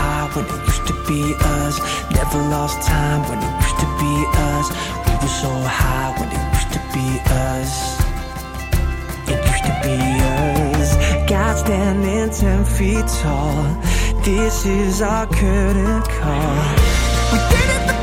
high when it used to be us. Never lost time when it used to be us. We were so high when it used to be us. It used to be us. God standing 10 feet tall. This is our curtain call. We did it.